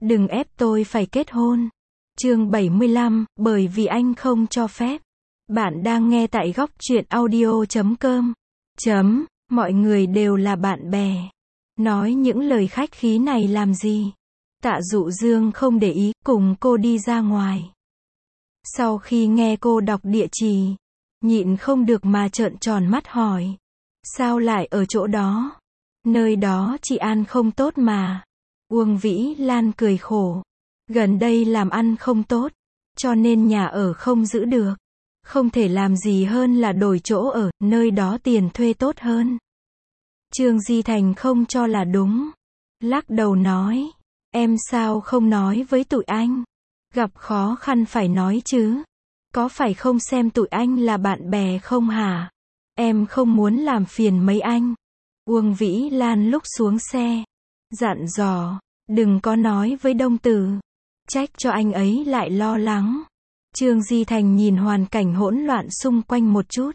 Đừng ép tôi phải kết hôn. Chương 75, bởi vì anh không cho phép. Bạn đang nghe tại góc truyện audio.com. Mọi người đều là bạn bè. Nói những lời khách khí này làm gì? Tạ Dụ Dương không để ý, cùng cô đi ra ngoài. Sau khi nghe cô đọc địa chỉ, nhịn không được mà trợn tròn mắt hỏi. Sao lại ở chỗ đó? Nơi đó chị An không tốt mà. Uông Vĩ Lan cười khổ. Gần đây làm ăn không tốt, cho nên nhà ở không giữ được. Không thể làm gì hơn là đổi chỗ ở, nơi đó tiền thuê tốt hơn. Trương Di Thành không cho là đúng. Lắc đầu nói, em sao không nói với tụi anh? Gặp khó khăn phải nói chứ. Có phải không xem tụi anh là bạn bè không hả? Em không muốn làm phiền mấy anh. Uông Vĩ Lan lúc xuống xe, dặn dò, đừng có nói với Đông Tử. Trách cho anh ấy lại lo lắng. Trương Di Thành nhìn hoàn cảnh hỗn loạn xung quanh một chút.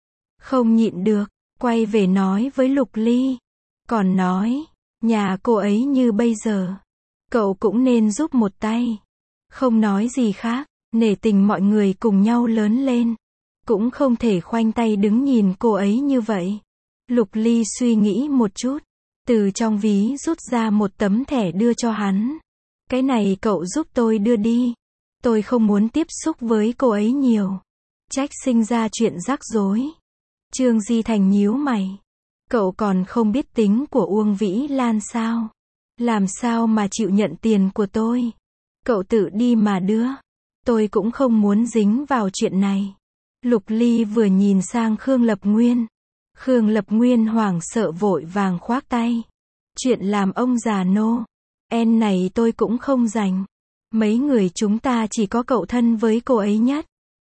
Không nhịn được, quay về nói với Lục Ly. Còn nói, nhà cô ấy như bây giờ, cậu cũng nên giúp một tay. Không nói gì khác, nể tình mọi người cùng nhau lớn lên. Cũng không thể khoanh tay đứng nhìn cô ấy như vậy. Lục Ly suy nghĩ một chút, từ trong ví rút ra một tấm thẻ đưa cho hắn. Cái này cậu giúp tôi đưa đi. Tôi không muốn tiếp xúc với cô ấy nhiều. Trách sinh ra chuyện rắc rối. Trương Di Thành nhíu mày. Cậu còn không biết tính của Uông Vĩ Lan sao? Làm sao mà chịu nhận tiền của tôi? Cậu tự đi mà đưa. Tôi cũng không muốn dính vào chuyện này. Lục Ly vừa nhìn sang Khương Lập Nguyên. Khương Lập Nguyên hoảng sợ vội vàng khoác tay. Chuyện làm ông già nô. En này tôi cũng không rành. Mấy người chúng ta chỉ có cậu thân với cô ấy nhất.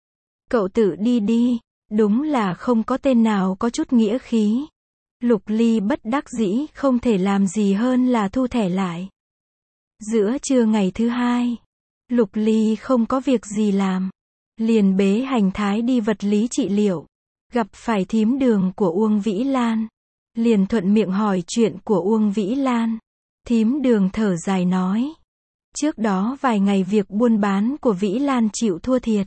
Cậu tự đi đi. Đúng là không có tên nào có chút nghĩa khí. Lục Ly bất đắc dĩ không thể làm gì hơn là thu thẻ lại. Giữa trưa ngày thứ hai, Lục Ly không có việc gì làm. Liền bế Hành Thái đi vật lý trị liệu. Gặp phải thím Đường của Uông Vĩ Lan. Liền thuận miệng hỏi chuyện của Uông Vĩ Lan. Thím Đường thở dài nói. Trước đó vài ngày việc buôn bán của Vĩ Lan chịu thua thiệt.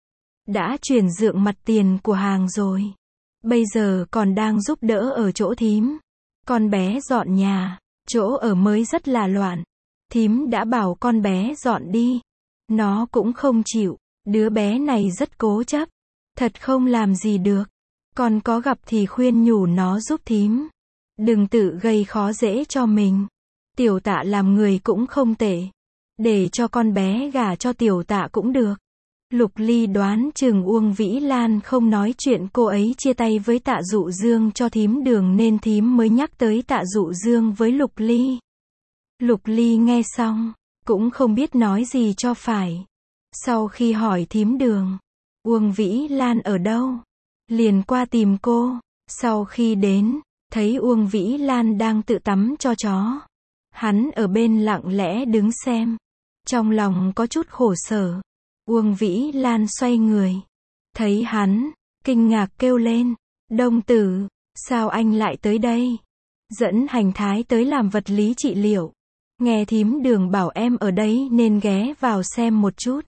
Đã chuyển nhượng mặt tiền của hàng rồi. Bây giờ còn đang giúp đỡ ở chỗ thím. Con bé dọn nhà, chỗ ở mới rất là loạn. Thím đã bảo con bé dọn đi. Nó cũng không chịu. Đứa bé này rất cố chấp. Thật không làm gì được. Còn có gặp thì khuyên nhủ nó giúp thím. Đừng tự gây khó dễ cho mình. Tiểu Tạ làm người cũng không tệ. Để cho con bé gả cho Tiểu Tạ cũng được. Lục Ly đoán chừng Uông Vĩ Lan không nói chuyện cô ấy chia tay với Tạ Dụ Dương cho thím Đường nên thím mới nhắc tới Tạ Dụ Dương với Lục Ly. Lục Ly nghe xong, cũng không biết nói gì cho phải. Sau khi hỏi thím Đường, Uông Vĩ Lan ở đâu? Liền qua tìm cô. Sau khi đến, thấy Uông Vĩ Lan đang tự tắm cho chó. Hắn ở bên lặng lẽ đứng xem. Trong lòng có chút khổ sở. Uông Vĩ Lan xoay người. Thấy hắn, kinh ngạc kêu lên. Đông Tử, sao anh lại tới đây? Dẫn Hành Thái tới làm vật lý trị liệu. Nghe thím Đường bảo em ở đây nên ghé vào xem một chút.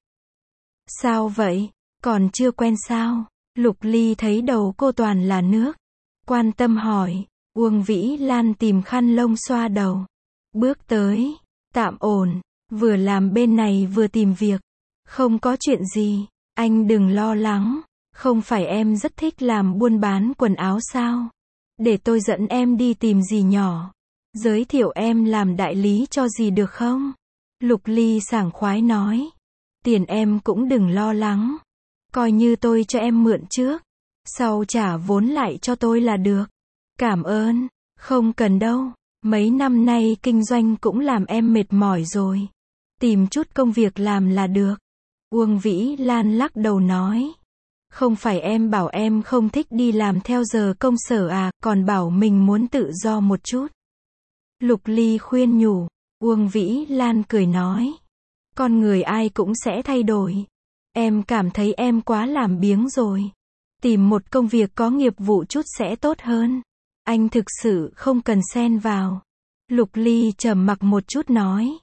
Sao vậy? Còn chưa quen sao? Lục Ly thấy đầu cô toàn là nước. Quan tâm hỏi. Uông Vĩ Lan tìm khăn lông xoa đầu. Bước tới. Tạm ổn. Vừa làm bên này vừa tìm việc. Không có chuyện gì. Anh đừng lo lắng. Không phải em rất thích làm buôn bán quần áo sao? Để tôi dẫn em đi tìm dì nhỏ. Giới thiệu em làm đại lý cho dì được không? Lục Ly sảng khoái nói. Tiền em cũng đừng lo lắng. Coi như tôi cho em mượn trước. Sau trả vốn lại cho tôi là được. Cảm ơn. Không cần đâu. Mấy năm nay kinh doanh cũng làm em mệt mỏi rồi. Tìm chút công việc làm là được. Uông Vĩ Lan lắc đầu nói. Không phải em bảo em không thích đi làm theo giờ công sở à, còn bảo mình muốn tự do một chút. Lục Ly khuyên nhủ. Uông Vĩ Lan cười nói. Con người ai cũng sẽ thay đổi. Em cảm thấy em quá làm biếng rồi. Tìm một công việc có nghiệp vụ chút sẽ tốt hơn. Anh thực sự không cần xen vào. Lục Ly trầm mặc một chút nói.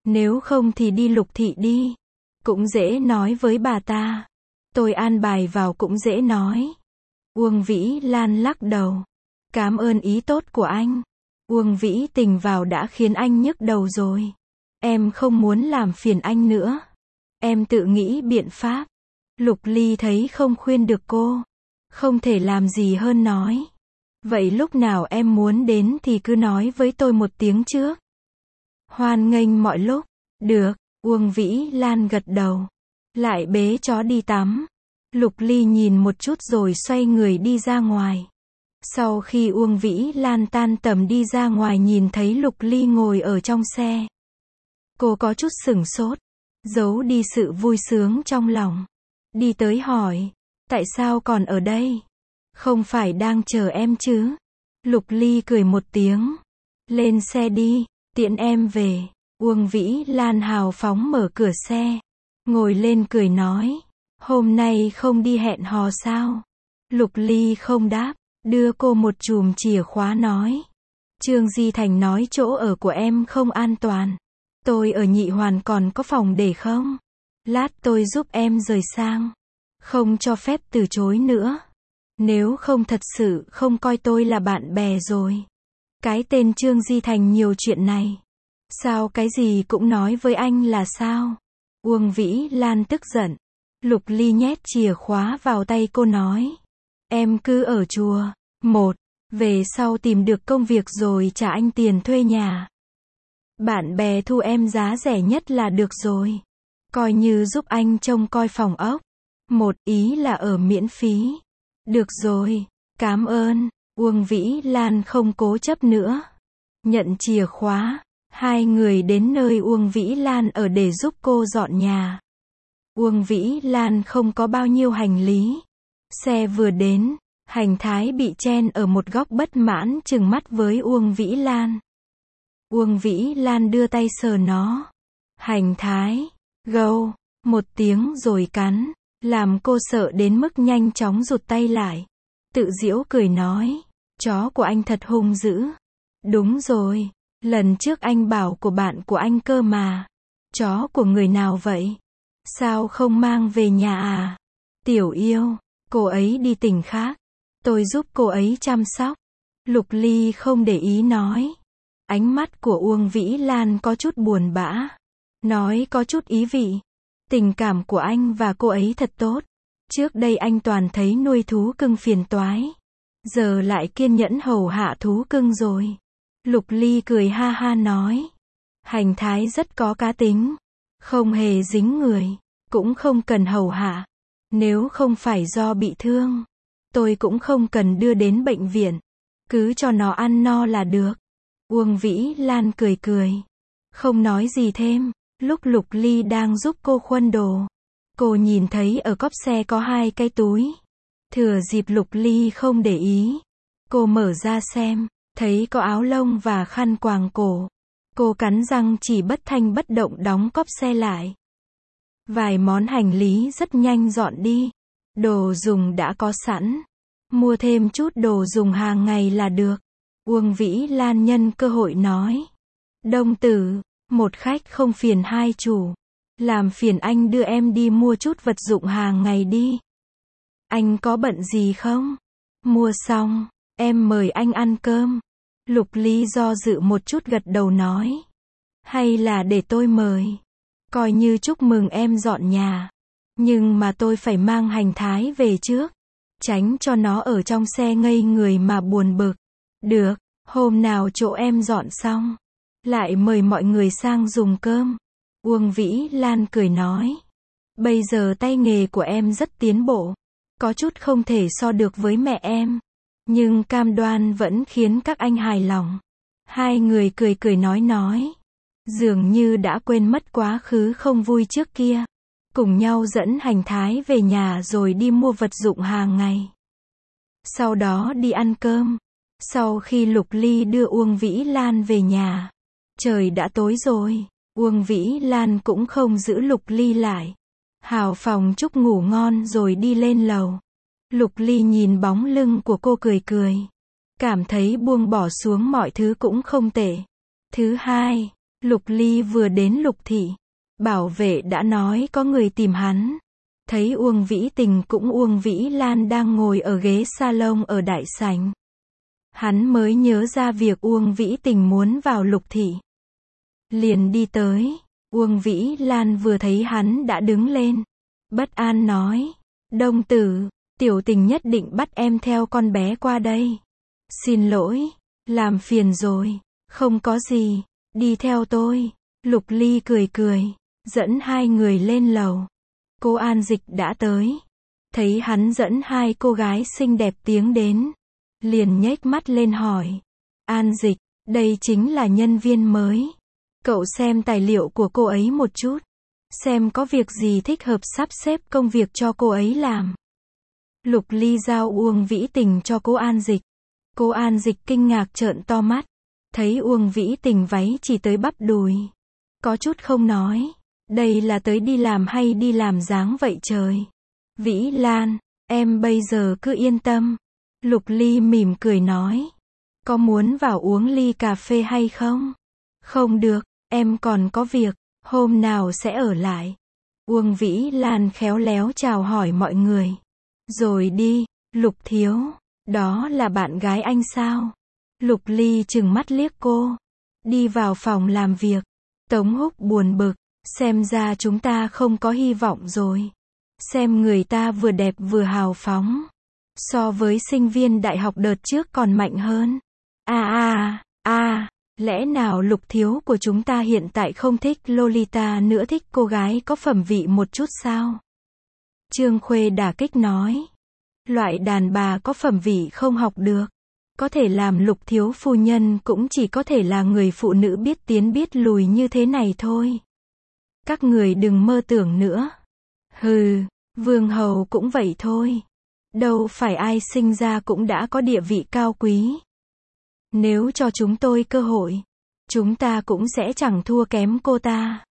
Nếu không thì đi Lục thị đi. Cũng dễ nói với bà ta. Tôi an bài vào cũng dễ nói. Uông Vĩ Lan lắc đầu. Cảm ơn ý tốt của anh. Uông Vĩ Tình vào đã khiến anh nhức đầu rồi. Em không muốn làm phiền anh nữa. Em tự nghĩ biện pháp. Lục Ly thấy không khuyên được cô. Không thể làm gì hơn nói. Vậy lúc nào em muốn đến thì cứ nói với tôi một tiếng trước. Hoan nghênh mọi lúc. Được, Uông Vĩ Lan gật đầu. Lại bế chó đi tắm. Lục Ly nhìn một chút rồi xoay người đi ra ngoài. Sau khi Uông Vĩ Lan tan tầm đi ra ngoài nhìn thấy Lục Ly ngồi ở trong xe. Cô có chút sửng sốt, giấu đi sự vui sướng trong lòng. Đi tới hỏi, tại sao còn ở đây? Không phải đang chờ em chứ? Lục Ly cười một tiếng. Lên xe đi, tiễn em về. Uông Vĩ Lan hào phóng mở cửa xe. Ngồi lên cười nói, hôm nay không đi hẹn hò sao? Lục Ly không đáp, đưa cô một chùm chìa khóa nói. Trương Di Thành nói chỗ ở của em không an toàn. Tôi ở Nhị Hoàn còn có phòng để không? Lát tôi giúp em rời sang. Không cho phép từ chối nữa. Nếu không thật sự không coi tôi là bạn bè rồi. Cái tên Trương Di Thành nhiều chuyện này. Sao cái gì cũng nói với anh là sao? Uông Vĩ Lan tức giận. Lục Ly nhét chìa khóa vào tay cô nói. Em cứ ở chùa. Về sau tìm được công việc rồi trả anh tiền thuê nhà. Bạn bè thu em giá rẻ nhất là được rồi. Coi như giúp anh trông coi phòng ốc. Ý là ở miễn phí. Được rồi, cảm ơn. Uông Vĩ Lan không cố chấp nữa. Nhận chìa khóa. Hai người đến nơi Uông Vĩ Lan ở để giúp cô dọn nhà. Uông Vĩ Lan không có bao nhiêu hành lý. Xe vừa đến, Hành Thái bị chen ở một góc bất mãn trừng mắt với Uông Vĩ Lan. Uông Vĩ Lan đưa tay sờ nó. Hành Thái, gâu, một tiếng rồi cắn, làm cô sợ đến mức nhanh chóng rụt tay lại. Tự giễu cười nói, chó của anh thật hung dữ. Đúng rồi, lần trước anh bảo của bạn của anh cơ mà. Chó của người nào vậy? Sao không mang về nhà à? Tiểu yêu, cô ấy đi tỉnh khác. Tôi giúp cô ấy chăm sóc. Lục Ly không để ý nói. Ánh mắt của Uông Vĩ Lan có chút buồn bã. Nói có chút ý vị. Tình cảm của anh và cô ấy thật tốt. Trước đây anh toàn thấy nuôi thú cưng phiền toái. Giờ lại kiên nhẫn hầu hạ thú cưng rồi. Lục Ly cười ha ha nói. Hành Thái rất có cá tính. Không hề dính người. Cũng không cần hầu hạ. Nếu không phải do bị thương, tôi cũng không cần đưa đến bệnh viện. Cứ cho nó ăn no là được. Uông Vĩ Lan cười cười. Không nói gì thêm. Lúc Lục Ly đang giúp cô khuân đồ, cô nhìn thấy ở cốp xe có 2 cái túi. Thừa dịp Lục Ly không để ý, cô mở ra xem, thấy có áo lông và khăn quàng cổ. Cô cắn răng chỉ bất thanh bất động đóng cốp xe lại. Vài món hành lý rất nhanh dọn đi. Đồ dùng đã có sẵn. Mua thêm chút đồ dùng hàng ngày là được. Uông Vĩ Lan nhân cơ hội nói. Đông tử, một khách không phiền hai chủ. Làm phiền anh đưa em đi mua chút vật dụng hàng ngày đi. Anh có bận gì không? Mua xong, em mời anh ăn cơm. Lục Ly do dự một chút gật đầu nói. Hay là để tôi mời. Coi như chúc mừng em dọn nhà. Nhưng mà tôi phải mang Hành Thái về trước. Tránh cho nó ở trong xe ngây người mà buồn bực. Được, hôm nào chỗ em dọn xong, lại mời mọi người sang dùng cơm. Uông Vĩ Lan cười nói. Bây giờ tay nghề của em rất tiến bộ. Có chút không thể so được với mẹ em. Nhưng cam đoan vẫn khiến các anh hài lòng. Hai người cười cười nói. Dường như đã quên mất quá khứ không vui trước kia. Cùng nhau dẫn Hành Thái về nhà rồi đi mua vật dụng hàng ngày. Sau đó đi ăn cơm. Sau khi Lục Ly đưa Uông Vĩ Lan về nhà, trời đã tối rồi. Uông Vĩ Lan cũng không giữ Lục Ly lại. Hào phòng chúc ngủ ngon rồi đi lên lầu. Lục Ly nhìn bóng lưng của cô cười cười. Cảm thấy buông bỏ xuống mọi thứ cũng không tệ. Thứ hai, Lục Ly vừa đến Lục thị, bảo vệ đã nói có người tìm hắn. Thấy Uông Vĩ Tình cũng Uông Vĩ Lan đang ngồi ở ghế salon ở đại sảnh. Hắn mới nhớ ra việc Uông Vĩ Tình muốn vào Lục thị. Liền đi tới, Uông Vĩ Lan vừa thấy hắn đã đứng lên. Bất an nói, Đông tử, tiểu Tình nhất định bắt em theo con bé qua đây. Xin lỗi, làm phiền rồi, không có gì, đi theo tôi. Lục Ly cười cười, dẫn hai người lên lầu. Cô An Dịch đã tới. Thấy hắn dẫn hai cô gái xinh đẹp tiến đến. Liền nhếch mắt lên hỏi. An Dịch, đây chính là nhân viên mới. Cậu xem tài liệu của cô ấy một chút. Xem có việc gì thích hợp sắp xếp công việc cho cô ấy làm. Lục Ly giao Uông Vĩ Tình cho cô An Dịch. Cô An Dịch kinh ngạc trợn to mắt. Thấy Uông Vĩ Tình váy chỉ tới bắp đùi. Có chút không nói. Đây là tới đi làm hay đi làm dáng vậy trời? Vĩ Lan, em bây giờ cứ yên tâm. Lục Ly mỉm cười nói. Có muốn vào uống ly cà phê hay không? Không được, em còn có việc, hôm nào sẽ ở lại. Uông Vĩ Lan khéo léo chào hỏi mọi người. Rồi đi, Lục thiếu, đó là bạn gái anh sao? Lục Ly trừng mắt liếc cô. Đi vào phòng làm việc. Tống Húc buồn bực. Xem ra chúng ta không có hy vọng rồi. Xem người ta vừa đẹp vừa hào phóng. So với sinh viên đại học đợt trước còn mạnh hơn. Lẽ nào Lục thiếu của chúng ta hiện tại không thích Lolita nữa, thích cô gái có phẩm vị một chút sao? Trương Khuê đả kích nói. Loại đàn bà có phẩm vị không học được. Có thể làm Lục thiếu phu nhân cũng chỉ có thể là người phụ nữ biết tiến biết lùi như thế này thôi. Các người đừng mơ tưởng nữa. Hừ, vương hầu cũng vậy thôi. Đâu phải ai sinh ra cũng đã có địa vị cao quý. Nếu cho chúng tôi cơ hội, chúng ta cũng sẽ chẳng thua kém cô ta.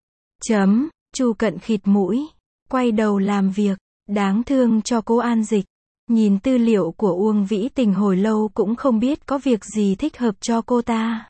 Chu Cận khịt mũi, quay đầu làm việc, đáng thương cho cô An Dịch. Nhìn tư liệu của Uông Vĩ Tình hồi lâu cũng không biết có việc gì thích hợp cho cô ta.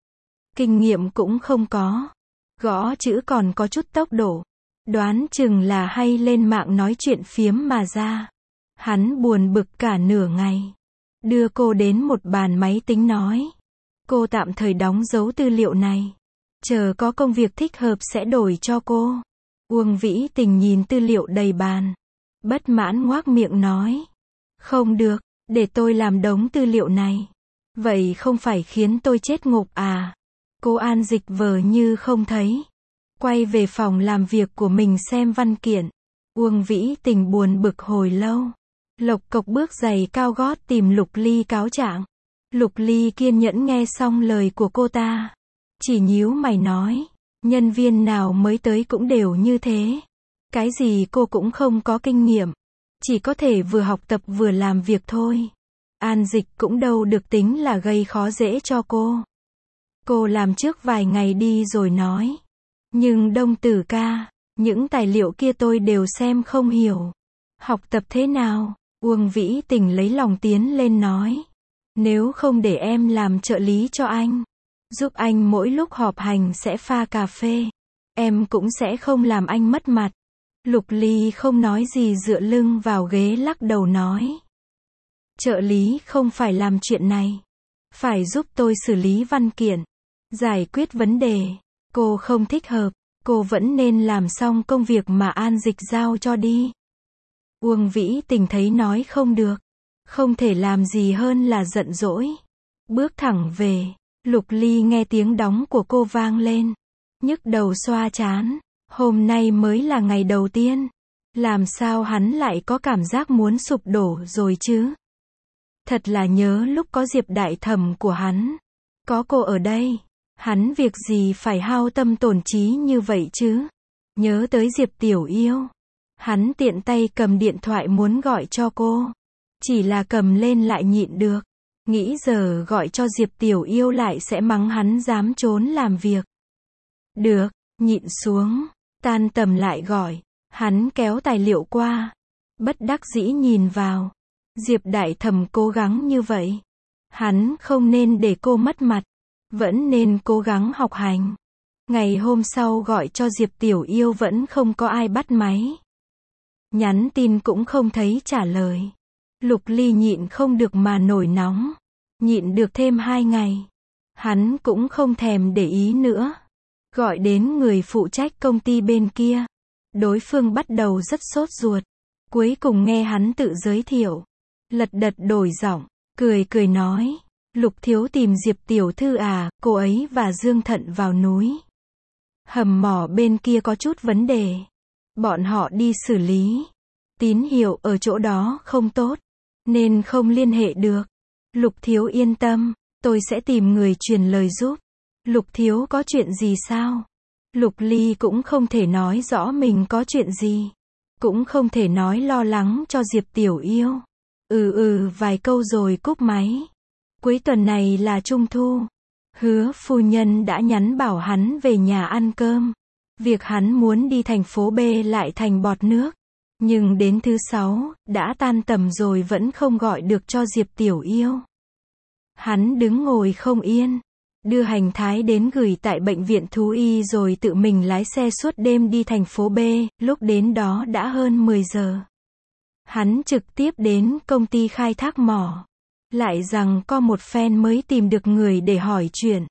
Kinh nghiệm cũng không có. Gõ chữ còn có chút tốc độ. Đoán chừng là hay lên mạng nói chuyện phiếm mà ra. Hắn buồn bực cả nửa ngày. Đưa cô đến một bàn máy tính nói. Cô tạm thời đóng dấu tư liệu này. Chờ có công việc thích hợp sẽ đổi cho cô. Uông Vĩ Tình nhìn tư liệu đầy bàn. Bất mãn ngoác miệng nói. Không được, để tôi làm đống tư liệu này. Vậy không phải khiến tôi chết ngộp à? Cô An Dịch vờ như không thấy. Quay về phòng làm việc của mình xem văn kiện. Uông Vĩ Tình buồn bực hồi lâu. Lộc cộc bước giày cao gót tìm Lục Ly cáo trạng. Lục Ly kiên nhẫn nghe xong lời của cô ta. Chỉ nhíu mày nói. Nhân viên nào mới tới cũng đều như thế. Cái gì cô cũng không có kinh nghiệm. Chỉ có thể vừa học tập vừa làm việc thôi. An Dịch cũng đâu được tính là gây khó dễ cho cô. Cô làm trước vài ngày đi rồi nói. Nhưng Đông tử ca, những tài liệu kia tôi đều xem không hiểu. Học tập thế nào? Uông Vĩ Tình lấy lòng tiến lên nói. Nếu không để em làm trợ lý cho anh. Giúp anh mỗi lúc họp hành sẽ pha cà phê. Em cũng sẽ không làm anh mất mặt. Lục Ly không nói gì dựa lưng vào ghế lắc đầu nói. Trợ lý không phải làm chuyện này. Phải giúp tôi xử lý văn kiện. Giải quyết vấn đề. Cô không thích hợp. Cô vẫn nên làm xong công việc mà An Dịch giao cho đi. Uông Vĩ Tình thấy nói không được. Không thể làm gì hơn là giận dỗi. Bước thẳng về. Lục Ly nghe tiếng đóng của cô vang lên. Nhức đầu xoa trán. Hôm nay mới là ngày đầu tiên. Làm sao hắn lại có cảm giác muốn sụp đổ rồi chứ? Thật là nhớ lúc có Diệp đại thẩm của hắn. Có cô ở đây. Hắn việc gì phải hao tâm tổn trí như vậy chứ? Nhớ tới Diệp tiểu yêu. Hắn tiện tay cầm điện thoại muốn gọi cho cô. Chỉ là cầm lên lại nhịn được. Nghĩ giờ gọi cho Diệp tiểu yêu lại sẽ mắng hắn dám trốn làm việc. Được, nhịn xuống. Tan tầm lại gọi. Hắn kéo tài liệu qua. Bất đắc dĩ nhìn vào. Diệp đại thẩm cố gắng như vậy. Hắn không nên để cô mất mặt. Vẫn nên cố gắng học hành. Ngày hôm sau gọi cho Diệp Tiểu Yêu vẫn không có ai bắt máy. Nhắn tin cũng không thấy trả lời. Lục Ly nhịn không được mà nổi nóng. Nhịn được thêm 2 ngày. Hắn cũng không thèm để ý nữa. Gọi đến người phụ trách công ty bên kia. Đối phương bắt đầu rất sốt ruột. Cuối cùng nghe hắn tự giới thiệu. Lật đật đổi giọng, cười cười nói. Lục thiếu tìm Diệp tiểu thư à, cô ấy và Dương Thận vào núi. Hầm mỏ bên kia có chút vấn đề. Bọn họ đi xử lý. Tín hiệu ở chỗ đó không tốt. Nên không liên hệ được. Lục thiếu yên tâm, tôi sẽ tìm người truyền lời giúp. Lục thiếu có chuyện gì sao? Lục Ly cũng không thể nói rõ mình có chuyện gì. Cũng không thể nói lo lắng cho Diệp Tiểu Yêu. Vài câu rồi cúp máy. Cuối tuần này là Trung Thu. Hứa phu nhân đã nhắn bảo hắn về nhà ăn cơm. Việc hắn muốn đi thành phố B lại thành bọt nước. Nhưng đến thứ 6, đã tan tầm rồi vẫn không gọi được cho Diệp Tiểu Yêu. Hắn đứng ngồi không yên. Đưa hành thái đến gửi tại bệnh viện thú y rồi tự mình lái xe suốt đêm đi thành phố B, lúc đến đó đã hơn 10 giờ. Hắn trực tiếp đến công ty khai thác mỏ. Lại rằng có một phen mới tìm được người để hỏi chuyện.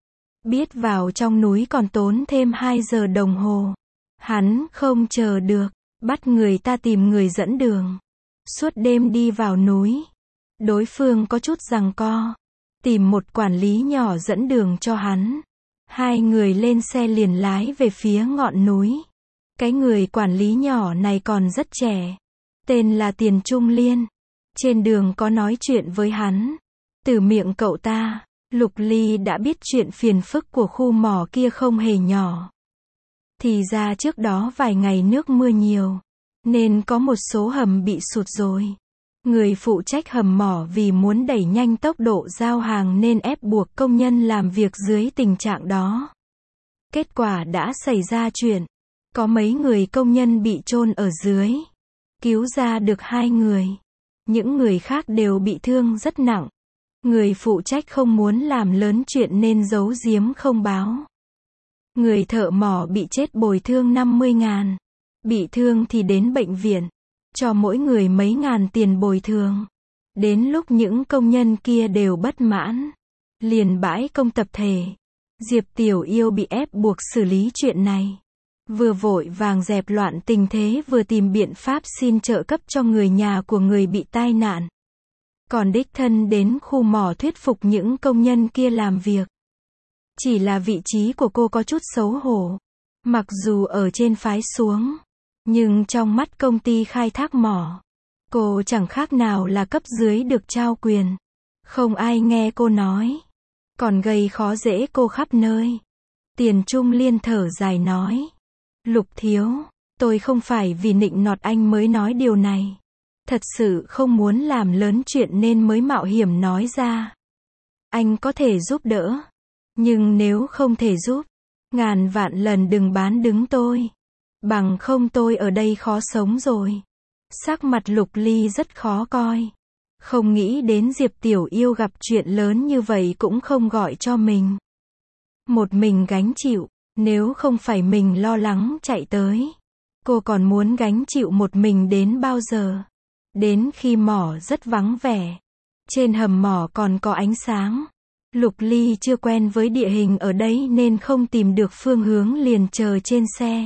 Biết vào trong núi còn tốn thêm 2 giờ đồng hồ. Hắn không chờ được, bắt người ta tìm người dẫn đường. Suốt đêm đi vào núi. Đối phương có chút giằng co. Tìm một quản lý nhỏ dẫn đường cho hắn. 2 người lên xe liền lái về phía ngọn núi. Cái người quản lý nhỏ này còn rất trẻ. Tên là Tiền Trung Liên. Trên đường có nói chuyện với hắn. Từ miệng cậu ta, Lục Ly đã biết chuyện phiền phức của khu mỏ kia không hề nhỏ. Thì ra trước đó vài ngày nước mưa nhiều. Nên có một số hầm bị sụt rồi. Người phụ trách hầm mỏ vì muốn đẩy nhanh tốc độ giao hàng nên ép buộc công nhân làm việc dưới tình trạng đó. Kết quả đã xảy ra chuyện. Có mấy người công nhân bị chôn ở dưới. Cứu ra được 2 người. Những người khác đều bị thương rất nặng. Người phụ trách không muốn làm lớn chuyện nên giấu giếm không báo. Người thợ mỏ bị chết bồi thương 50.000. Bị thương thì đến bệnh viện. Cho mỗi người mấy ngàn tiền bồi thường. Đến lúc những công nhân kia đều bất mãn. Liền bãi công tập thể. Diệp Tiểu Yêu bị ép buộc xử lý chuyện này. Vừa vội vàng dẹp loạn tình thế vừa tìm biện pháp xin trợ cấp cho người nhà của người bị tai nạn. Còn đích thân đến khu mỏ thuyết phục những công nhân kia làm việc. Chỉ là vị trí của cô có chút xấu hổ. Mặc dù ở trên phái xuống. Nhưng trong mắt công ty khai thác mỏ. Cô chẳng khác nào là cấp dưới được trao quyền. Không ai nghe cô nói. Còn gây khó dễ cô khắp nơi. Tiền Trung Liên thở dài nói. Lục thiếu, tôi không phải vì nịnh nọt anh mới nói điều này. Thật sự không muốn làm lớn chuyện nên mới mạo hiểm nói ra. Anh có thể giúp đỡ. Nhưng nếu không thể giúp, ngàn vạn lần đừng bán đứng tôi. Bằng không tôi ở đây khó sống rồi. Sắc mặt Lục Ly rất khó coi. Không nghĩ đến Diệp Tiểu Yêu gặp chuyện lớn như vậy cũng không gọi cho mình. Một mình gánh chịu. Nếu không phải mình lo lắng chạy tới. Cô còn muốn gánh chịu một mình đến bao giờ? Đến khi mỏ rất vắng vẻ. Trên hầm mỏ còn có ánh sáng. Lục Ly chưa quen với địa hình ở đây nên không tìm được phương hướng liền chờ trên xe.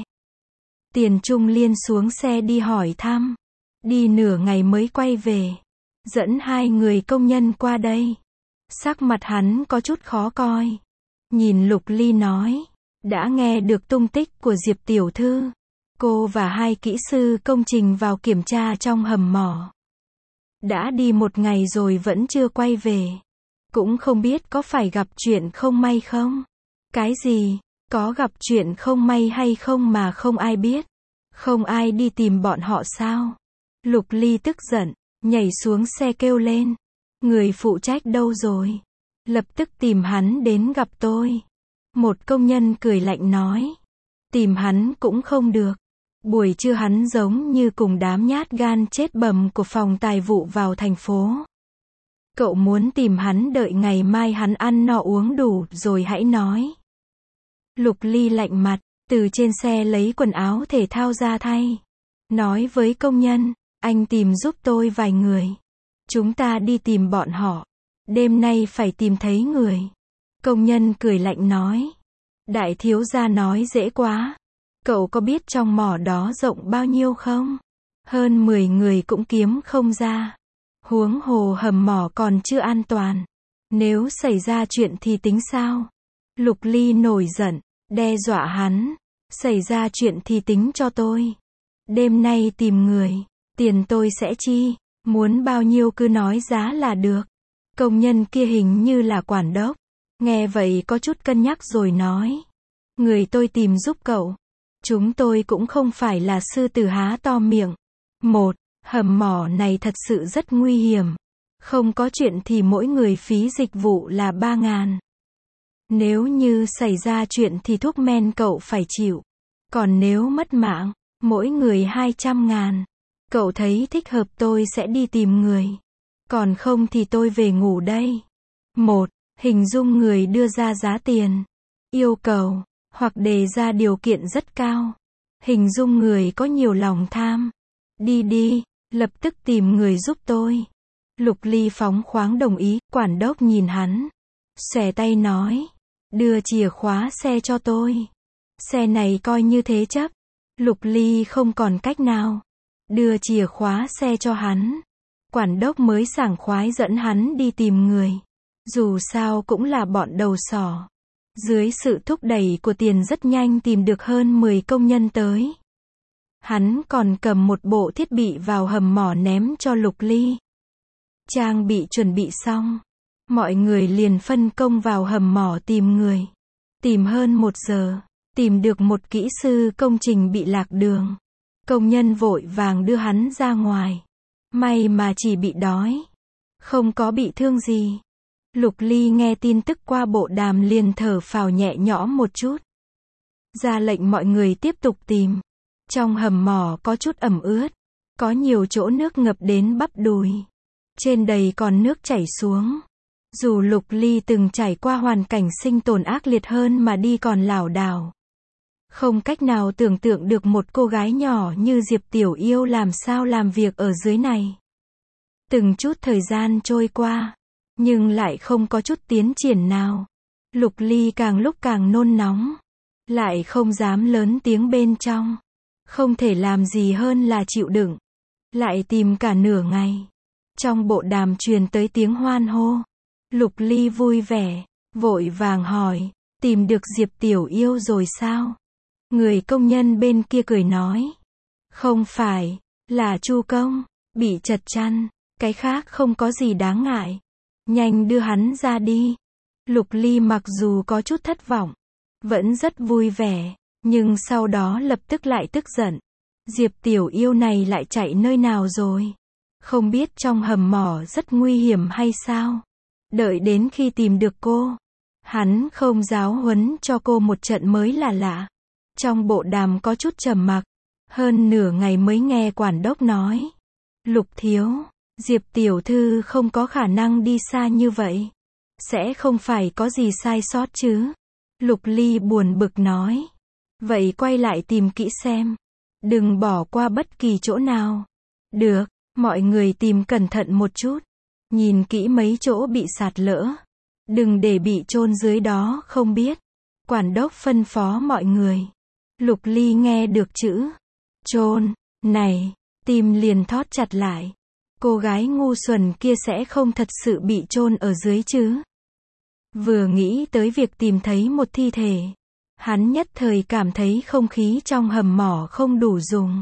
Tiền Trung Liên xuống xe đi hỏi thăm. Đi nửa ngày mới quay về. Dẫn 2 người công nhân qua đây. Sắc mặt hắn có chút khó coi. Nhìn Lục Ly nói. Đã nghe được tung tích của Diệp Tiểu Thư. Cô và 2 kỹ sư công trình vào kiểm tra trong hầm mỏ. Đã đi 1 ngày rồi vẫn chưa quay về. Cũng không biết có phải gặp chuyện không may không? Cái gì? Có gặp chuyện không may hay không mà không ai biết? Không ai đi tìm bọn họ sao? Lục Ly tức giận, nhảy xuống xe kêu lên. Người phụ trách đâu rồi? Lập tức tìm hắn đến gặp tôi. Một công nhân cười lạnh nói. Tìm hắn cũng không được. Buổi trưa hắn giống như cùng đám nhát gan chết bầm của phòng tài vụ vào thành phố. Cậu muốn tìm hắn đợi ngày mai hắn ăn no uống đủ rồi hãy nói. Lục Ly lạnh mặt, từ trên xe lấy quần áo thể thao ra thay. Nói với công nhân, anh tìm giúp tôi vài người. Chúng ta đi tìm bọn họ. Đêm nay phải tìm thấy người. Công nhân cười lạnh nói. Đại thiếu gia nói dễ quá. Cậu có biết trong mỏ đó rộng bao nhiêu không? Hơn 10 người cũng kiếm không ra. Huống hồ hầm mỏ còn chưa an toàn. Nếu xảy ra chuyện thì tính sao? Lục Ly nổi giận, đe dọa hắn. Xảy ra chuyện thì tính cho tôi. Đêm nay tìm người, tiền tôi sẽ chi. Muốn bao nhiêu cứ nói giá là được. Công nhân kia hình như là quản đốc. Nghe vậy có chút cân nhắc rồi nói. Người tôi tìm giúp cậu. Chúng tôi cũng không phải là sư tử há to miệng. Hầm mỏ này thật sự rất nguy hiểm. Không có chuyện thì mỗi người phí dịch vụ là 3.000. Nếu như xảy ra chuyện thì thuốc men cậu phải chịu. Còn nếu mất mạng, mỗi người 200.000. Cậu thấy thích hợp tôi sẽ đi tìm người. Còn không thì tôi về ngủ đây. Hình dung người đưa ra giá tiền, yêu cầu, hoặc đề ra điều kiện rất cao. Hình dung người có nhiều lòng tham. Đi, lập tức tìm người giúp tôi. Lục Ly phóng khoáng đồng ý, quản đốc nhìn hắn. Xòe tay nói. Đưa chìa khóa xe cho tôi. Xe này coi như thế chấp. Lục Ly không còn cách nào. Đưa chìa khóa xe cho hắn. Quản đốc mới sảng khoái dẫn hắn đi tìm người. Dù sao cũng là bọn đầu sỏ. Dưới sự thúc đẩy của tiền rất nhanh tìm được hơn 10 công nhân tới. Hắn còn cầm một bộ thiết bị vào hầm mỏ ném cho Lục Ly. Trang bị chuẩn bị xong. Mọi người liền phân công vào hầm mỏ tìm người. Tìm hơn 1 giờ. Tìm được một kỹ sư công trình bị lạc đường. Công nhân vội vàng đưa hắn ra ngoài. May mà chỉ bị đói. Không có bị thương gì. Lục Ly nghe tin tức qua bộ đàm liền thở phào nhẹ nhõm một chút. Ra lệnh mọi người tiếp tục tìm. Trong hầm mỏ có chút ẩm ướt. Có nhiều chỗ nước ngập đến bắp đùi. Trên đầy còn nước chảy xuống. Dù Lục Ly từng trải qua hoàn cảnh sinh tồn ác liệt hơn mà đi còn lảo đảo. Không cách nào tưởng tượng được một cô gái nhỏ như Diệp Tiểu Yêu làm sao làm việc ở dưới này. Từng chút thời gian trôi qua, nhưng lại không có chút tiến triển nào. Lục Ly càng lúc càng nôn nóng, lại không dám lớn tiếng bên trong. Không thể làm gì hơn là chịu đựng. Lại tìm cả nửa ngày. Trong bộ đàm truyền tới tiếng hoan hô. Lục Ly vui vẻ, vội vàng hỏi, tìm được Diệp Tiểu Yêu rồi sao? Người công nhân bên kia cười nói. Không phải, là Chu Công, bị trật chăn, cái khác không có gì đáng ngại. Nhanh đưa hắn ra đi. Lục Ly mặc dù có chút thất vọng, vẫn rất vui vẻ, nhưng sau đó lập tức lại tức giận. Diệp Tiểu Yêu này lại chạy nơi nào rồi? Không biết trong hầm mỏ rất nguy hiểm hay sao? Đợi đến khi tìm được cô, hắn không giáo huấn cho cô một trận mới là lạ. Trong bộ đàm có chút trầm mặc, hơn nửa ngày mới nghe quản đốc nói. Lục thiếu, Diệp tiểu thư không có khả năng đi xa như vậy. Sẽ không phải có gì sai sót chứ? Lục Ly buồn bực nói. Vậy quay lại tìm kỹ xem. Đừng bỏ qua bất kỳ chỗ nào. Được, mọi người tìm cẩn thận một chút. Nhìn kỹ mấy chỗ bị sạt lỡ. Đừng để bị chôn dưới đó không biết. Quản đốc phân phó mọi người. Lục Ly nghe được chữ chôn này, tim liền thót chặt lại. Cô gái ngu xuẩn kia sẽ không thật sự bị chôn ở dưới chứ? Vừa nghĩ tới việc tìm thấy một thi thể, hắn nhất thời cảm thấy không khí trong hầm mỏ không đủ dùng.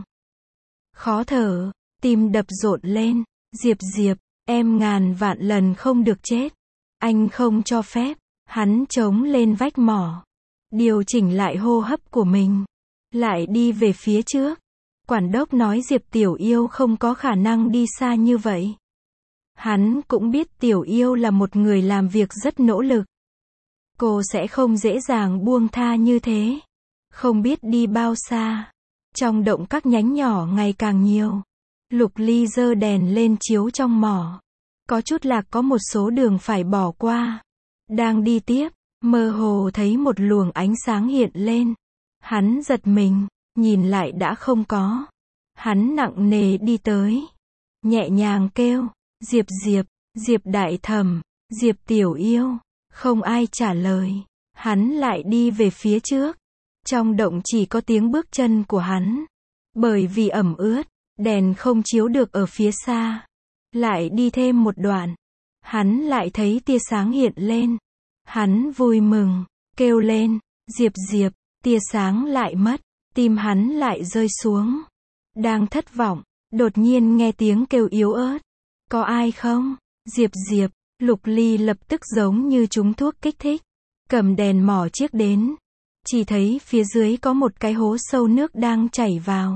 Khó thở, tim đập rộn lên. Diệp, em ngàn vạn lần không được chết. Anh không cho phép. Hắn chống lên vách mỏ, điều chỉnh lại hô hấp của mình, lại đi về phía trước. Quản đốc nói Diệp Tiểu Yêu không có khả năng đi xa như vậy. Hắn cũng biết Tiểu Yêu là một người làm việc rất nỗ lực. Cô sẽ không dễ dàng buông tha như thế. Không biết đi bao xa. Trong động các nhánh nhỏ ngày càng nhiều. Lục Ly giơ đèn lên chiếu trong mỏ. Có chút lạc, có một số đường phải bỏ qua. Đang đi tiếp, Mơ hồ thấy một luồng ánh sáng hiện lên. Hắn giật mình, nhìn lại đã không có. Hắn nặng nề đi tới. Nhẹ nhàng kêu, Diệp Diệp, Diệp Đại Thẩm, Diệp Tiểu Yêu. Không ai trả lời. Hắn lại đi về phía trước. Trong động chỉ có tiếng bước chân của hắn. Bởi vì ẩm ướt, đèn không chiếu được ở phía xa. Lại đi thêm một đoạn. Hắn lại thấy tia sáng hiện lên. Hắn vui mừng, kêu lên, Diệp Diệp, tia sáng lại mất, tim hắn lại rơi xuống. Đang thất vọng, đột nhiên nghe tiếng kêu yếu ớt. Có ai không? Diệp Diệp, Lục Ly lập tức giống như trúng thuốc kích thích. Cầm đèn mỏ chiếc đến. Chỉ thấy phía dưới có một cái hố sâu nước đang chảy vào.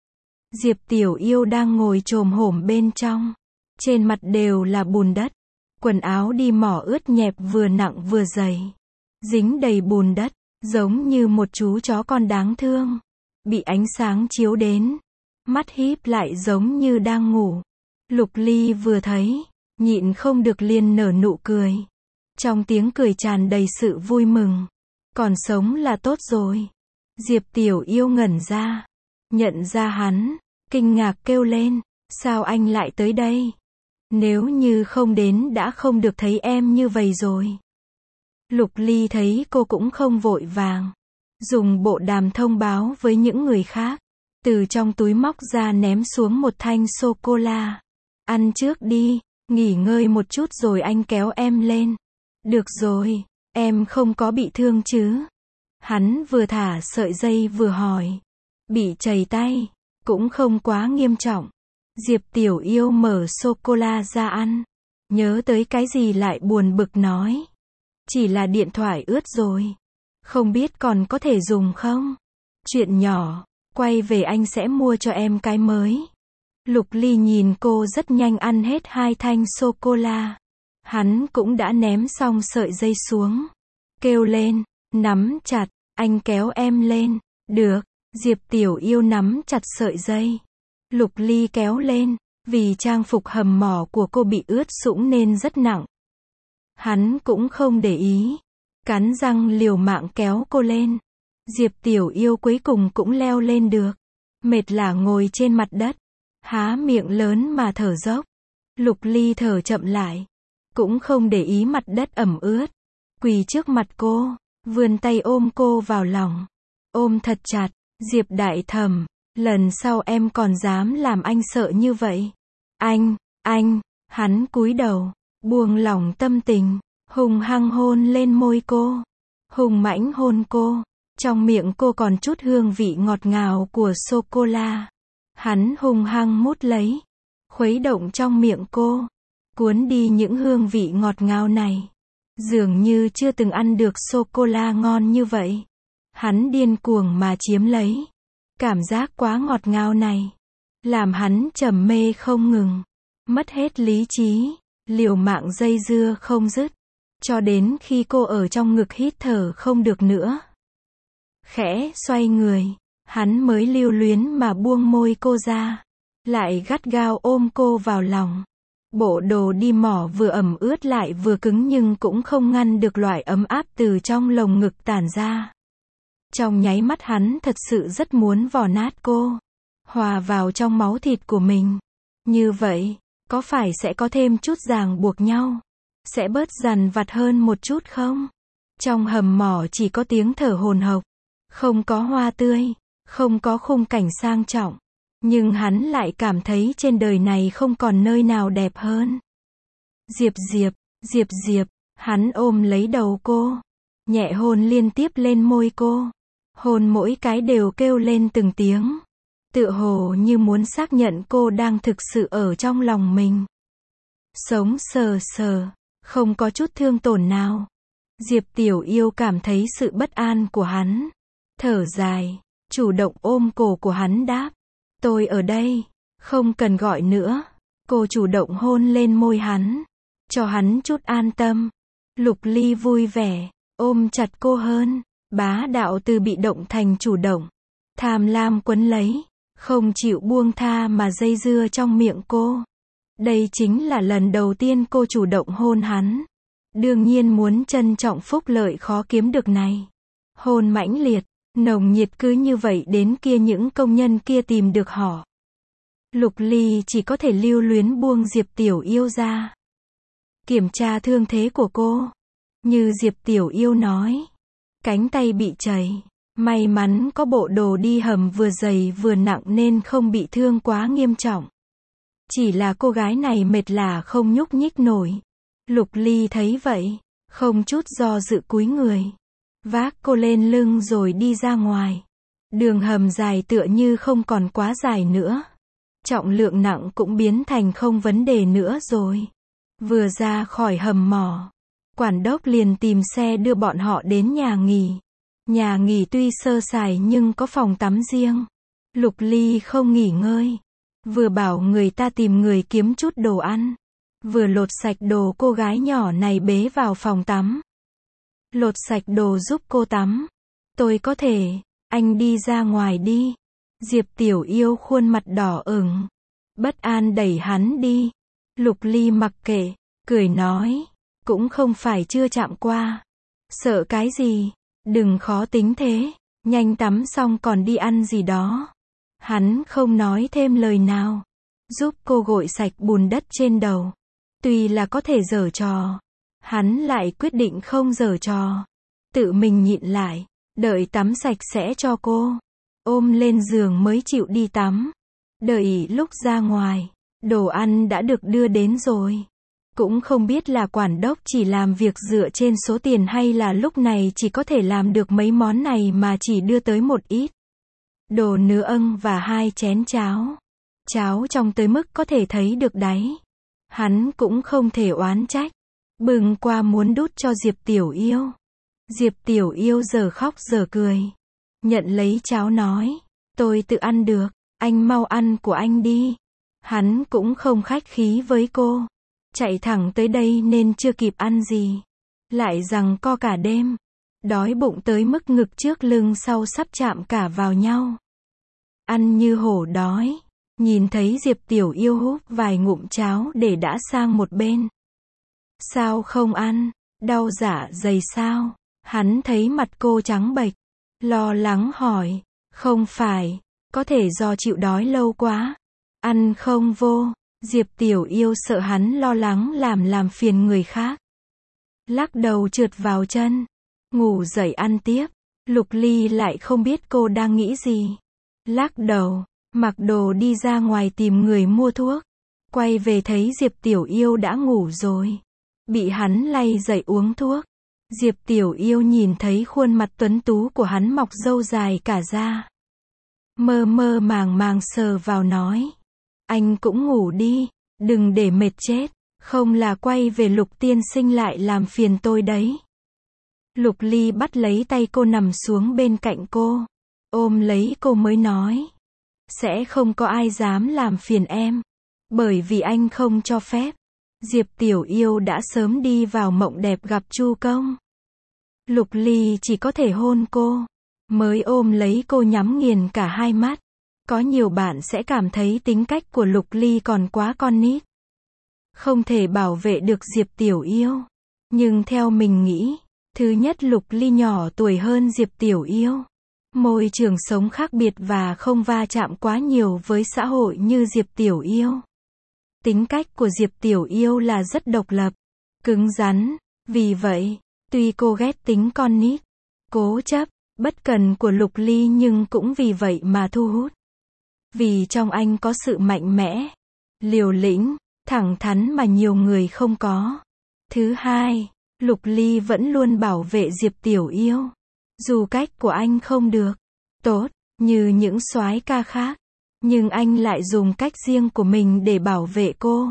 Diệp Tiểu Yêu đang ngồi chồm hổm bên trong. Trên mặt đều là bùn đất. Quần áo đi mỏ ướt nhẹp vừa nặng vừa dày. Dính đầy bùn đất, giống như một chú chó con đáng thương. Bị ánh sáng chiếu đến. Mắt híp lại giống như đang ngủ. Lục Ly vừa thấy, nhịn không được liền nở nụ cười. Trong tiếng cười tràn đầy sự vui mừng. Còn sống là tốt rồi. Diệp Tiểu Yêu ngẩn ra. Nhận ra hắn, kinh ngạc kêu lên. Sao anh lại tới đây? Nếu như không đến đã không được thấy em như vậy rồi. Lục Ly thấy cô cũng không vội vàng. Dùng bộ đàm thông báo với những người khác. Từ trong túi móc ra ném xuống một thanh sô-cô-la. Ăn trước đi, nghỉ ngơi một chút rồi anh kéo em lên. Được rồi, em không có bị thương chứ? Hắn vừa thả sợi dây vừa hỏi. Bị chảy tay, cũng không quá nghiêm trọng. Diệp Tiểu Yêu mở sô-cô-la ra ăn. Nhớ tới cái gì lại buồn bực nói. Chỉ là điện thoại ướt rồi. Không biết còn có thể dùng không? Chuyện nhỏ, quay về anh sẽ mua cho em cái mới. Lục Ly nhìn cô rất nhanh ăn hết 2 thanh sô-cô-la. Hắn cũng đã ném xong sợi dây xuống. Kêu lên, nắm chặt, anh kéo em lên. Được, Diệp Tiểu Yêu nắm chặt sợi dây. Lục Ly kéo lên, vì trang phục hầm mỏ của cô bị ướt sũng nên rất nặng. Hắn cũng không để ý. Cắn răng liều mạng kéo cô lên. Diệp Tiểu Yêu cuối cùng cũng leo lên được. Mệt lả ngồi trên mặt đất. Há miệng lớn mà thở dốc. Lục Ly thở chậm lại. Cũng không để ý mặt đất ẩm ướt. Quỳ trước mặt cô. Vươn tay ôm cô vào lòng. Ôm thật chặt. Diệp Đại Thẩm. Lần sau em còn dám làm anh sợ như vậy. Anh. Hắn cúi đầu. Buông lỏng tâm tình. Hùng hăng hôn lên môi cô. Hùng mãnh hôn cô. Trong miệng cô còn chút hương vị ngọt ngào của sô-cô-la. Hắn hung hăng mút lấy. Khuấy động trong miệng cô. Cuốn đi những hương vị ngọt ngào này. Dường như chưa từng ăn được sô-cô-la ngon như vậy. Hắn điên cuồng mà chiếm lấy. Cảm giác quá ngọt ngào này. Làm hắn trầm mê không ngừng. Mất hết lý trí. Liều mạng dây dưa không dứt. Cho đến khi cô ở trong ngực hít thở không được nữa. Khẽ xoay người. Hắn mới lưu luyến mà buông môi cô ra. Lại gắt gao ôm cô vào lòng. Bộ đồ đi mỏ vừa ẩm ướt lại vừa cứng nhưng cũng không ngăn được loại ấm áp từ trong lồng ngực tản ra. Trong nháy mắt hắn thật sự rất muốn vò nát cô. Hòa vào trong máu thịt của mình. Như vậy, có phải sẽ có thêm chút ràng buộc nhau? Sẽ bớt dằn vặt hơn một chút không? Trong hầm mỏ chỉ có tiếng thở hồn hộc. Không có hoa tươi. Không có khung cảnh sang trọng. Nhưng hắn lại cảm thấy trên đời này không còn nơi nào đẹp hơn. Diệp Diệp, hắn ôm lấy đầu cô. Nhẹ hôn liên tiếp lên môi cô. Hôn mỗi cái đều kêu lên từng tiếng. Tựa hồ như muốn xác nhận cô đang thực sự ở trong lòng mình. Sống sờ sờ, không có chút thương tổn nào. Diệp Tiểu Yêu cảm thấy sự bất an của hắn. Thở dài, chủ động ôm cổ của hắn đáp. Tôi ở đây, không cần gọi nữa. Cô chủ động hôn lên môi hắn. Cho hắn chút an tâm. Lục Ly vui vẻ, ôm chặt cô hơn. Bá đạo từ bị động thành chủ động. Tham lam quấn lấy. Không chịu buông tha mà dây dưa trong miệng cô. Đây chính là lần đầu tiên cô chủ động hôn hắn. đương nhiên muốn trân trọng phúc lợi khó kiếm được này. Hôn mãnh liệt, nồng nhiệt cứ như vậy đến kia những công nhân kia tìm được họ. Lục Ly chỉ có thể lưu luyến buông Diệp Tiểu Yêu ra. Kiểm tra thương thế của cô. Như Diệp Tiểu Yêu nói. Cánh tay bị chảy. May mắn có bộ đồ đi hầm vừa dày vừa nặng nên không bị thương quá nghiêm trọng. Chỉ là cô gái này mệt là không nhúc nhích nổi. Lục Ly thấy vậy, không chút do dự cúi người. Vác cô lên lưng rồi đi ra ngoài. Đường hầm dài tựa như không còn quá dài nữa. Trọng lượng nặng cũng biến thành không vấn đề nữa rồi. Vừa ra khỏi hầm mỏ, quản đốc liền tìm xe đưa bọn họ đến nhà nghỉ. Nhà nghỉ tuy sơ sài nhưng có phòng tắm riêng. Lục Ly không nghỉ ngơi. Vừa bảo người ta tìm người kiếm chút đồ ăn. Vừa lột sạch đồ cô gái nhỏ này bế vào phòng tắm. Lột sạch đồ giúp cô tắm. Tôi có thể, anh đi ra ngoài đi. Diệp Tiểu Yêu khuôn mặt đỏ ửng. Bất an đẩy hắn đi. Lục Ly mặc kệ, cười nói. Cũng không phải chưa chạm qua. Sợ cái gì? Đừng khó tính thế. Nhanh tắm xong còn đi ăn gì đó. Hắn không nói thêm lời nào. Giúp cô gội sạch bùn đất trên đầu. Tuy là có thể giở trò. Hắn lại quyết định không giở trò. Tự mình nhịn lại. Đợi tắm sạch sẽ cho cô. Ôm lên giường mới chịu đi tắm. Đợi lúc ra ngoài. Đồ ăn đã được đưa đến rồi. Cũng không biết là quản đốc chỉ làm việc dựa trên số tiền hay là lúc này chỉ có thể làm được mấy món này mà chỉ đưa tới một ít. Đồ nướng âng và 2 chén cháo. Cháo trong tới mức có thể thấy được đáy. Hắn cũng không thể oán trách. Bừng qua muốn đút cho Diệp Tiểu Yêu. Diệp Tiểu Yêu giờ khóc giờ cười. Nhận lấy cháo nói. Tôi tự ăn được. Anh mau ăn của anh đi. Hắn cũng không khách khí với cô. Chạy thẳng tới đây nên chưa kịp ăn gì. Lại giằng co cả đêm. Đói bụng tới mức ngực trước lưng sau sắp chạm cả vào nhau. Ăn như hổ đói. Nhìn thấy Diệp Tiểu Yêu húp vài ngụm cháo để đã sang một bên. Sao không ăn? Đau dạ dày sao? Hắn thấy mặt cô trắng bệch. Lo lắng hỏi. Không phải. Có thể do chịu đói lâu quá. Ăn không vô. Diệp Tiểu Yêu sợ hắn lo lắng làm phiền người khác. Lắc đầu trượt vào chân. Ngủ dậy ăn tiếp. Lục Ly lại không biết cô đang nghĩ gì. Lắc đầu. Mặc đồ đi ra ngoài tìm người mua thuốc. Quay về thấy Diệp Tiểu Yêu đã ngủ rồi. Bị hắn lay dậy uống thuốc. Diệp Tiểu Yêu nhìn thấy khuôn mặt tuấn tú của hắn mọc râu dài cả da. Mơ mơ màng sờ vào nói. Anh cũng ngủ đi. Đừng để mệt chết. Không là quay về Lục tiên sinh lại làm phiền tôi đấy. Lục Ly bắt lấy tay cô nằm xuống bên cạnh cô. Ôm lấy cô mới nói. Sẽ không có ai dám làm phiền em. Bởi vì anh không cho phép. Diệp Tiểu Yêu đã sớm đi vào mộng đẹp gặp Chu Công. Lục Ly chỉ có thể hôn cô. Mới ôm lấy cô nhắm nghiền cả hai mắt. Có nhiều bạn sẽ cảm thấy tính cách của Lục Ly còn quá con nít. Không thể bảo vệ được Diệp Tiểu Yêu. Nhưng theo mình nghĩ, thứ nhất Lục Ly nhỏ tuổi hơn Diệp Tiểu Yêu. Môi trường sống khác biệt và không va chạm quá nhiều với xã hội như Diệp Tiểu Yêu. Tính cách của Diệp Tiểu Yêu là rất độc lập, cứng rắn. Vì vậy, tuy cô ghét tính con nít, cố chấp, bất cần của Lục Ly nhưng cũng vì vậy mà thu hút. Vì trong anh có sự mạnh mẽ, liều lĩnh, thẳng thắn mà nhiều người không có. Thứ hai, Lục Ly vẫn luôn bảo vệ Diệp Tiểu Yêu. Dù cách của anh không được tốt như những soái ca khác, nhưng anh lại dùng cách riêng của mình để bảo vệ cô.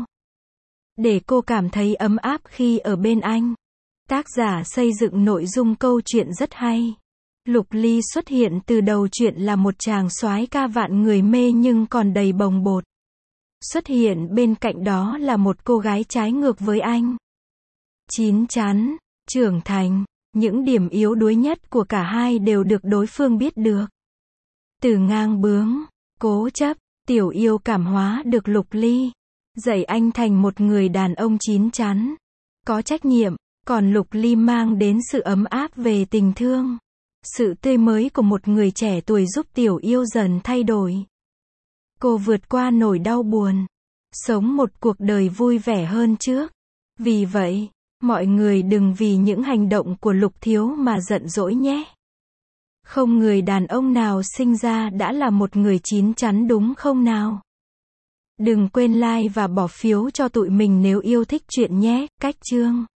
Để cô cảm thấy ấm áp khi ở bên anh. Tác giả xây dựng nội dung câu chuyện rất hay. Lục Ly xuất hiện từ đầu chuyện là một chàng soái ca vạn người mê nhưng còn đầy bồng bột. Xuất hiện bên cạnh đó là một cô gái trái ngược với anh. Chín chắn, trưởng thành, những điểm yếu đuối nhất của cả hai đều được đối phương biết được. Từ ngang bướng, cố chấp, Tiểu Yêu cảm hóa được Lục Ly, dạy anh thành một người đàn ông chín chắn, có trách nhiệm, Còn Lục Ly mang đến sự ấm áp về tình thương. Sự tươi mới của một người trẻ tuổi giúp Tiểu Yêu dần thay đổi. Cô vượt qua nỗi đau buồn. Sống một cuộc đời vui vẻ hơn trước. Vì vậy, mọi người đừng vì những hành động của Lục Thiếu mà giận dỗi nhé. Không người đàn ông nào sinh ra đã là một người chín chắn đúng không nào? Đừng quên like và bỏ phiếu cho tụi mình nếu yêu thích chuyện nhé. Cách chương